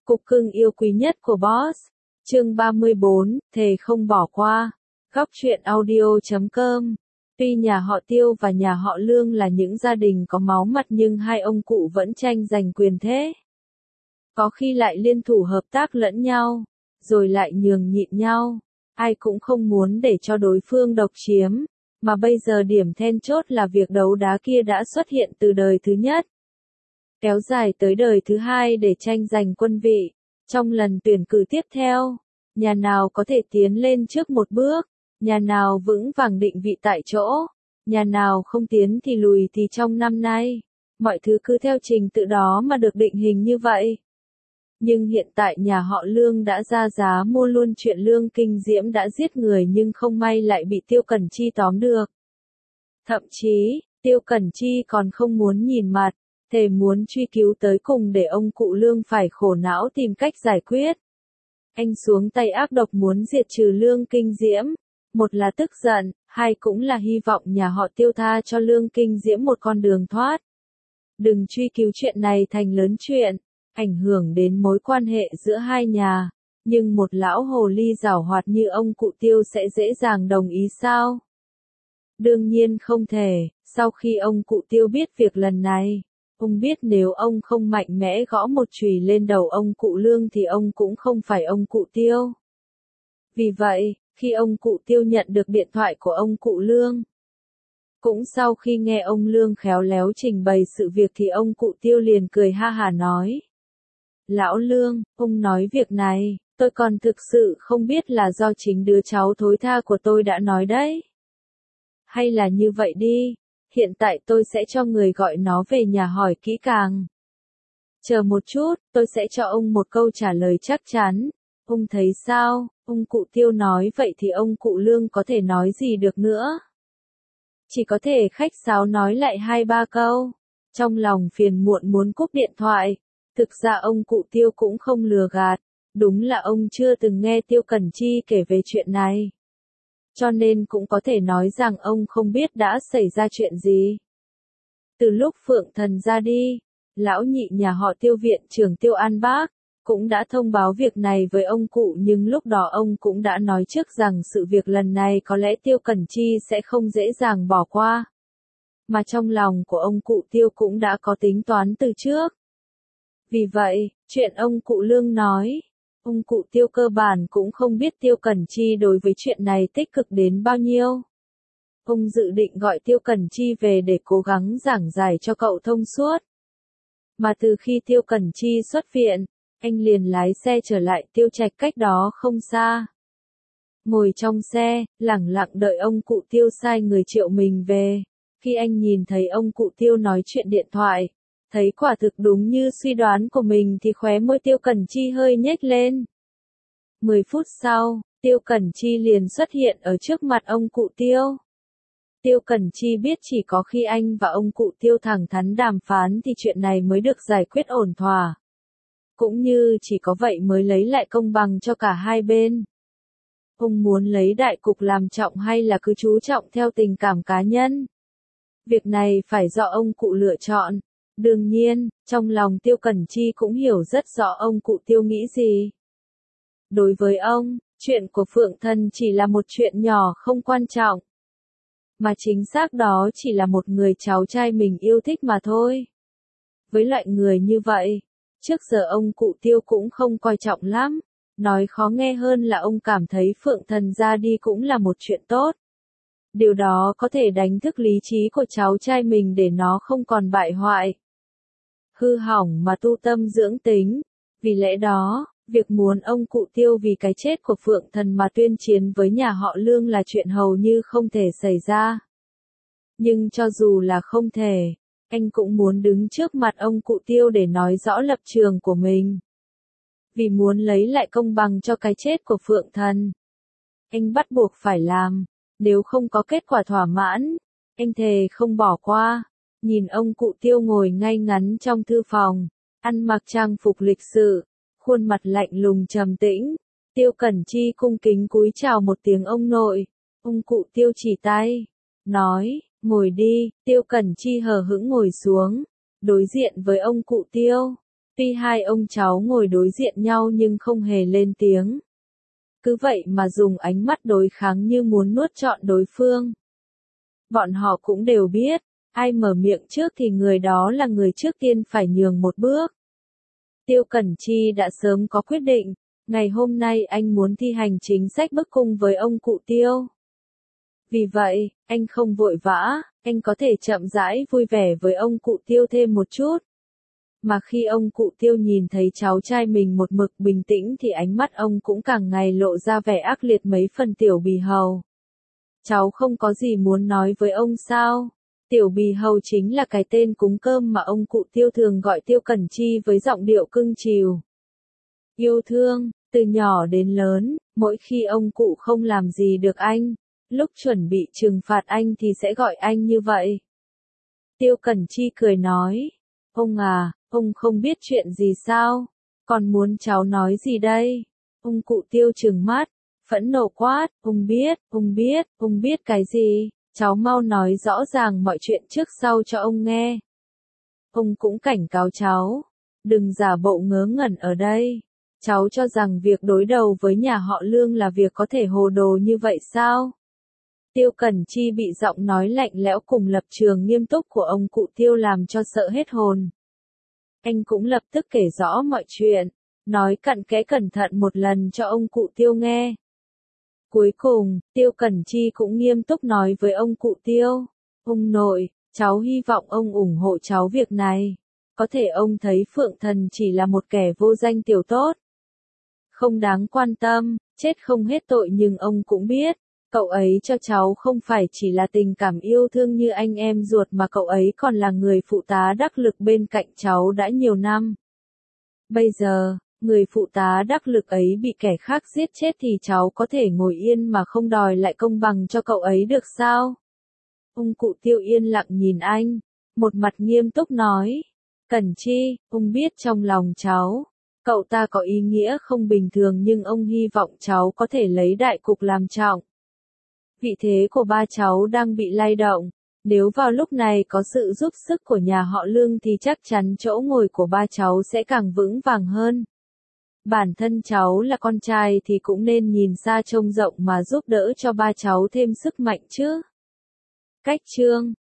Cục cưng yêu quý nhất của Boss. Chương 34, thề không bỏ qua. Góc truyện audio.com. Tuy nhà họ Tiêu và nhà họ Lương là những gia đình có máu mặt nhưng hai ông cụ vẫn tranh giành quyền thế. Có khi lại liên thủ hợp tác lẫn nhau, rồi lại nhường nhịn nhau. Ai cũng không muốn để cho đối phương độc chiếm, mà bây giờ điểm then chốt là việc đấu đá kia đã xuất hiện từ đời thứ nhất, kéo dài tới đời thứ hai để tranh giành quân vị. Trong lần tuyển cử tiếp theo, nhà nào có thể tiến lên trước một bước, nhà nào vững vàng định vị tại chỗ, nhà nào không tiến thì lùi thì trong năm nay, mọi thứ cứ theo trình tự đó mà được định hình như vậy. Nhưng hiện tại nhà họ Lương đã ra giá mua luôn chuyện Lương Kinh Diễm đã giết người nhưng không may lại bị Tiêu Cẩn Chi tóm được. Thậm chí, Tiêu Cẩn Chi còn không muốn nhìn mặt, thề muốn truy cứu tới cùng để ông cụ Lương phải khổ não tìm cách giải quyết. Anh xuống tay ác độc muốn diệt trừ Lương Kinh Diễm, một là tức giận, hai cũng là hy vọng nhà họ Tiêu tha cho Lương Kinh Diễm một con đường thoát. Đừng truy cứu chuyện này thành lớn chuyện, ảnh hưởng đến mối quan hệ giữa hai nhà, nhưng một lão hồ ly giảo hoạt như ông cụ Tiêu sẽ dễ dàng đồng ý sao? Đương nhiên không thể. Sau khi ông cụ Tiêu biết việc lần này, ông biết nếu ông không mạnh mẽ gõ một chùy lên đầu ông cụ Lương thì ông cũng không phải ông cụ Tiêu. Vì vậy, khi ông cụ Tiêu nhận được điện thoại của ông cụ Lương, cũng sau khi nghe ông Lương khéo léo trình bày sự việc thì ông cụ Tiêu liền cười ha hả nói: Lão Lương, ông nói việc này, tôi còn thực sự không biết là do chính đứa cháu thối tha của tôi đã nói đấy. Hay là như vậy đi, hiện tại tôi sẽ cho người gọi nó về nhà hỏi kỹ càng. Chờ một chút, tôi sẽ cho ông một câu trả lời chắc chắn. Ông thấy sao? Ông cụ Tiêu nói vậy thì ông cụ Lương có thể nói gì được nữa? Chỉ có thể khách sáo nói lại 2-3 câu. Trong lòng phiền muộn muốn cúp điện thoại. Thực ra ông cụ Tiêu cũng không lừa gạt. Đúng là ông chưa từng nghe Tiêu Cẩn Chi kể về chuyện này. Cho nên cũng có thể nói rằng ông không biết đã xảy ra chuyện gì. Từ lúc Phượng Thần ra đi, lão nhị nhà họ Tiêu viện trưởng Tiêu An Bác cũng đã thông báo việc này với ông cụ, nhưng lúc đó ông cũng đã nói trước rằng sự việc lần này có lẽ Tiêu Cẩn Chi sẽ không dễ dàng bỏ qua. Mà trong lòng của ông cụ Tiêu cũng đã có tính toán từ trước. Vì vậy, chuyện ông cụ Lương nói, ông cụ Tiêu cơ bản cũng không biết Tiêu Cẩn Chi đối với chuyện này tích cực đến bao nhiêu. Ông dự định gọi Tiêu Cẩn Chi về để cố gắng giảng giải cho cậu thông suốt. Mà từ khi Tiêu Cẩn Chi xuất viện, anh liền lái xe trở lại Tiêu Trạch cách đó không xa. Ngồi trong xe, lẳng lặng đợi ông cụ Tiêu sai người triệu mình về. Khi anh nhìn thấy ông cụ Tiêu nói chuyện điện thoại, thấy quả thực đúng như suy đoán của mình thì khóe môi Tiêu Cẩn Chi hơi nhếch lên. 10 phút sau, Tiêu Cẩn Chi liền xuất hiện ở trước mặt ông cụ Tiêu. Tiêu Cẩn Chi biết chỉ có khi anh và ông cụ Tiêu thẳng thắn đàm phán thì chuyện này mới được giải quyết ổn thỏa. Cũng như chỉ có vậy mới lấy lại công bằng cho cả hai bên. Ông muốn lấy đại cục làm trọng hay là cứ chú trọng theo tình cảm cá nhân? Việc này phải do ông cụ lựa chọn. Đương nhiên, trong lòng Tiêu Cẩn Chi cũng hiểu rất rõ ông cụ Tiêu nghĩ gì. Đối với ông, chuyện của Phượng Thần chỉ là một chuyện nhỏ không quan trọng. Mà chính xác đó chỉ là một người cháu trai mình yêu thích mà thôi. Với loại người như vậy, trước giờ ông cụ Tiêu cũng không coi trọng lắm. Nói khó nghe hơn là ông cảm thấy Phượng Thần ra đi cũng là một chuyện tốt. Điều đó có thể đánh thức lý trí của cháu trai mình để nó không còn bại hoại, hư hỏng mà tu tâm dưỡng tính. Vì lẽ đó, việc muốn ông cụ Tiêu vì cái chết của Phượng Thần mà tuyên chiến với nhà họ Lương là chuyện hầu như không thể xảy ra. Nhưng cho dù là không thể, anh cũng muốn đứng trước mặt ông cụ Tiêu để nói rõ lập trường của mình. Vì muốn lấy lại công bằng cho cái chết của Phượng Thần, anh bắt buộc phải làm. Nếu không có kết quả thỏa mãn, anh thề không bỏ qua. Nhìn ông cụ Tiêu ngồi ngay ngắn trong thư phòng, ăn mặc trang phục lịch sự, khuôn mặt lạnh lùng trầm tĩnh. Tiêu Cẩn Chi cung kính cúi chào một tiếng ông nội. Ông cụ Tiêu chỉ tay, nói, ngồi đi. Tiêu Cẩn Chi hờ hững ngồi xuống, đối diện với ông cụ Tiêu. Tuy hai ông cháu ngồi đối diện nhau nhưng không hề lên tiếng. Cứ vậy mà dùng ánh mắt đối kháng như muốn nuốt trọn đối phương. Bọn họ cũng đều biết, ai mở miệng trước thì người đó là người trước tiên phải nhường một bước. Tiêu Cẩn Chi đã sớm có quyết định, ngày hôm nay anh muốn thi hành chính sách bức cung với ông cụ Tiêu. Vì vậy, anh không vội vã, anh có thể chậm rãi vui vẻ với ông cụ Tiêu thêm một chút. Mà khi ông cụ Tiêu nhìn thấy cháu trai mình một mực bình tĩnh thì ánh mắt ông cũng càng ngày lộ ra vẻ ác liệt mấy phần. Tiểu Bì Hầu. Cháu không có gì muốn nói với ông sao? Tiểu Bì Hầu chính là cái tên cúng cơm mà ông cụ Tiêu thường gọi Tiêu Cẩn Chi với giọng điệu cưng chiều. Yêu thương, từ nhỏ đến lớn, mỗi khi ông cụ không làm gì được anh, lúc chuẩn bị trừng phạt anh thì sẽ gọi anh như vậy. Tiêu Cẩn Chi cười nói, ông à, ông không biết chuyện gì sao? Còn muốn cháu nói gì đây? Ông cụ Tiêu trừng mắt, phẫn nộ quát, ông biết cái gì? Cháu mau nói rõ ràng mọi chuyện trước sau cho ông nghe. Ông cũng cảnh cáo cháu, đừng giả bộ ngớ ngẩn ở đây. Cháu cho rằng việc đối đầu với nhà họ Lương là việc có thể hồ đồ như vậy sao? Tiêu Cẩn Chi bị giọng nói lạnh lẽo cùng lập trường nghiêm túc của ông cụ Tiêu làm cho sợ hết hồn. Anh cũng lập tức kể rõ mọi chuyện, nói cặn kẽ cẩn thận một lần cho ông cụ Tiêu nghe. Cuối cùng, Tiêu Cẩn Chi cũng nghiêm túc nói với ông cụ Tiêu, ông nội, cháu hy vọng ông ủng hộ cháu việc này. Có thể ông thấy Phượng Thần chỉ là một kẻ vô danh tiểu tốt, không đáng quan tâm, chết không hết tội, nhưng ông cũng biết, cậu ấy cho cháu không phải chỉ là tình cảm yêu thương như anh em ruột mà cậu ấy còn là người phụ tá đắc lực bên cạnh cháu đã nhiều năm. Bây giờ, người phụ tá đắc lực ấy bị kẻ khác giết chết thì cháu có thể ngồi yên mà không đòi lại công bằng cho cậu ấy được sao? Ông cụ Tiêu yên lặng nhìn anh, một mặt nghiêm túc nói, Cẩn Chi, ông biết trong lòng cháu, cậu ta có ý nghĩa không bình thường, nhưng ông hy vọng cháu có thể lấy đại cục làm trọng. Vị thế của ba cháu đang bị lay động, nếu vào lúc này có sự giúp sức của nhà họ Lương thì chắc chắn chỗ ngồi của ba cháu sẽ càng vững vàng hơn. Bản thân cháu là con trai thì cũng nên nhìn xa trông rộng mà giúp đỡ cho ba cháu thêm sức mạnh chứ. Cách chương